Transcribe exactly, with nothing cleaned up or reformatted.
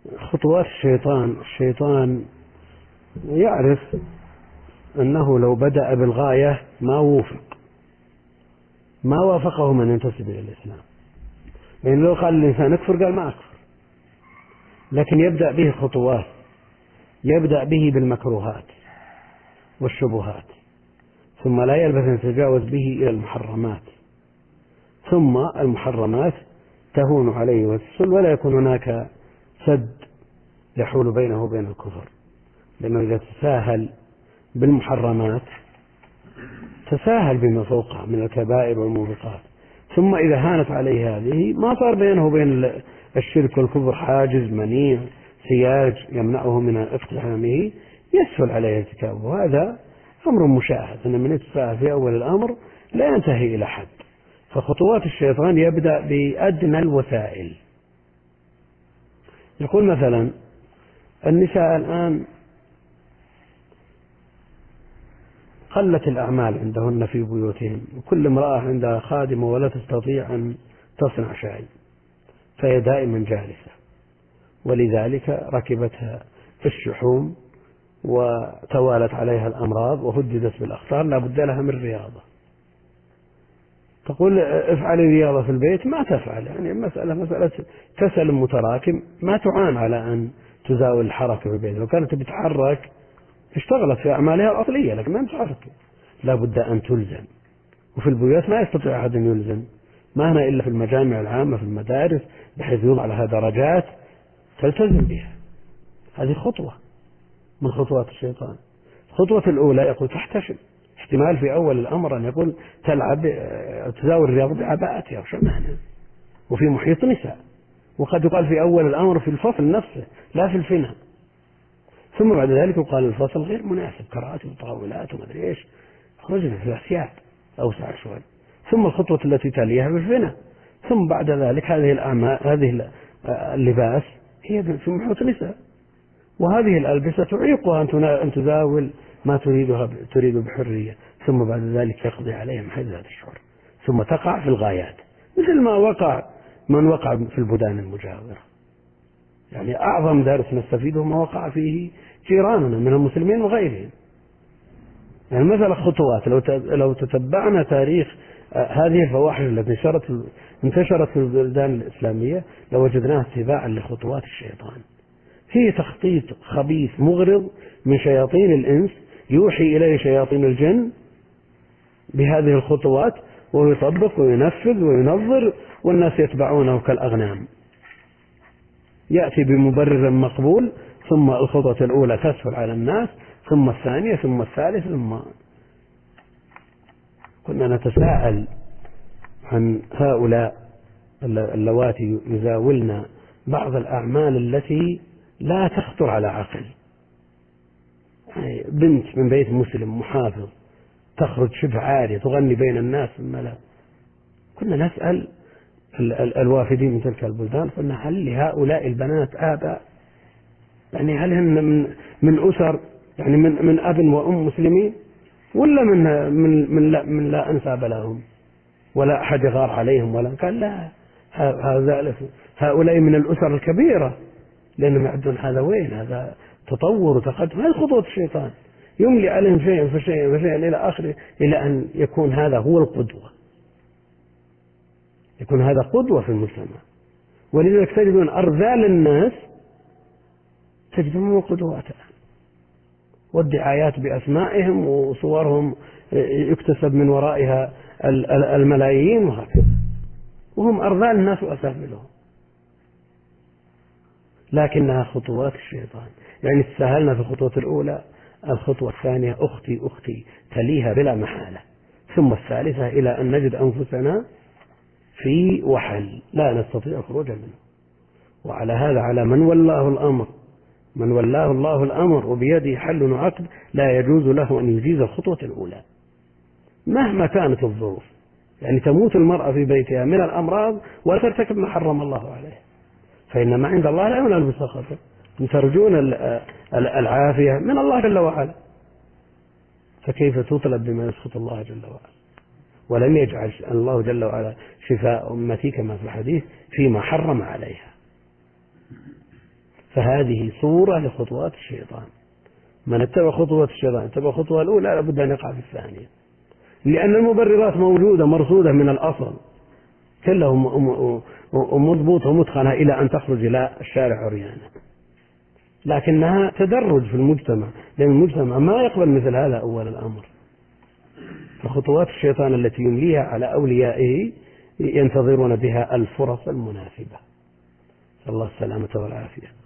خطوات الشيطان. الشيطان يعرف أنه لو بدأ بالغاية ما وفق ما وافقه من ينتسب إلى الإسلام، لأن لو قال الإنسان اكفر قال ما أكفر، لكن يبدأ به خطوات، يبدأ به بالمكروهات والشبهات، ثم لا يلبث أن يتجاوز به إلى المحرمات، ثم المحرمات تهون عليه وتسل ولا يكون هناك سد يحول بينه وبين الكفر، لأنه إذا تساهل بالمحرمات تساهل بما فوقها من الكبائر والموبقات، ثم إذا هانت عليه هذه ما صار بينه وبين الشرك والكفر حاجز منيع سياج يمنعه من اقتحامه، يسهل عليه ارتكابه. وهذا أمر مشاهد أن من يتساهل في أول الأمر لا ينتهي إلى حد. فخطوات الشيطان يبدأ بأدنى الوسائل. يقول مثلا النساء الآن قلت الأعمال عندهن في بيوتهن، وكل امرأة عندها خادمة ولا تستطيع أن تصنع شيء، فهي دائما جالسة، ولذلك ركبتها في الشحوم وتوالت عليها الأمراض وهددت بالأخطار، لا بد لها من رياضة. تقول افعل رياضة في البيت، ما تفعل، يعني مسألة مسألة كسل متراكم، ما تعان على أن تزاول الحركة في البيت. لو كانت بتتحرك اشتغلت في أعمالها الأصلية، لكن ما تحرك، لا بد أن تلزم. وفي البيوت ما يستطيع أحد أن يلزم، ما هنا إلا في المجامع العامة في المدارس بحيث يوضع لها درجات تلتزم بها. هذه خطوة من خطوات الشيطان. الخطوة الأولى يقول تحتشم، احتمال في أول الأمر أن يقول تلعب تزاول الرياضة بعباءتها وشمعنا وفي محيط نساء، وقد يقال في أول الأمر في الفصل نفسه لا في الفناء، ثم بعد ذلك يقال الفصل غير مناسب، كراسي وطاولات وما ادري ايش، خرجنا في الأثياب أوسع شوي، ثم الخطوة التي تليها بالفناء، ثم بعد ذلك هذه الأعمال هذه اللباس هي في محيط نساء، وهذه الألبسة تعيقها أن تزاول ما تريدها تريد بحرية، ثم بعد ذلك يقضي عليها من حيث ذات الشعور، ثم تقع في الغايات مثل ما وقع من وقع في البلدان المجاورة. يعني أعظم درس نستفيده ما وقع فيه جيراننا من المسلمين وغيرهم. يعني مثلا خطوات، لو لو تتبعنا تاريخ هذه الفواحش التي انتشرت انتشرت في البلدان الإسلامية لوجدناها اتباعا لخطوات الشيطان. هي تخطيط خبيث مغرض من شياطين الإنس يوحي إليه شياطين الجن بهذه الخطوات، ويطبق وينفذ وينظر والناس يتبعونه كالأغنام. يأتي بمبرر مقبول، ثم الخطوة الأولى تسهل على الناس، ثم الثانية، ثم الثالثة، ثم كنا نتساءل عن هؤلاء اللواتي يزاولن بعض الأعمال التي لا تخطر على عقل. يعني بنت من بيت مسلم محافظ تخرج شبه عارية تغني بين الناس في الملأ، كنا نسأل الوافدين من تلك البلدان، قلنا هل لهؤلاء البنات آباء؟ يعني هل هن من من أسر، يعني من من أب وأم مسلمين، ولا من من من لا, من لا أنساب لهم ولا أحد يغار عليهم؟ ولا قال لا، هؤلاء من الأسر الكبيرة، لأنهم يعدون هذا وين، هذا تطور وتقدم. هذه خطوة الشيطان، يملي عليهم شيئا فشيئا فشيئا إلى آخره، إلى أن يكون هذا هو القدوة، يكون هذا قدوة في المجتمع. ولذلك تجدون أرذال الناس تجدون قدوات، والدعايات بأسمائهم وصورهم يكتسب من ورائها الملايين وهكذا، وهم أرذال الناس وأسافلهم، لكنها خطوات الشيطان. يعني تساهلنا في الخطوة الأولى، الخطوة الثانية أختي أختي تليها بلا محالة، ثم الثالثة إلى أن نجد أنفسنا في وحل لا نستطيع الخروج منه. وعلى هذا على من ولاه الأمر من ولاه الله الأمر وبيده حل وعقد لا يجوز له أن يجيز الخطوة الأولى مهما كانت الظروف. يعني تموت المرأة في بيتها من الأمراض ولا ترتكب ما حرم الله عليه، فإن ما عند الله لا ينال بسخطه، ترجون العافية من الله جل وعلا، فكيف تطلب بما يسخط الله جل وعلا؟ ولم يجعل الله جل وعلا شفاء أمتي كما في الحديث فيما حرم عليها. فهذه صورة لخطوات الشيطان. من اتبع خطوات الشيطان اتبع الخطوة الأولى لابد أن يقع في الثانية، لأن المبررات موجودة مرصودة من الأصل كلها مضبوطة ومتقنة إلى أن تخرج إلى الشارع عريانا، لكنها تدرج في المجتمع، لأن المجتمع ما يقبل مثل هذا أول الأمر. فخطوات الشيطان التي يمليها على أوليائه ينتظرون بها الفرص المناسبة. صلى الله السلامة والعافية.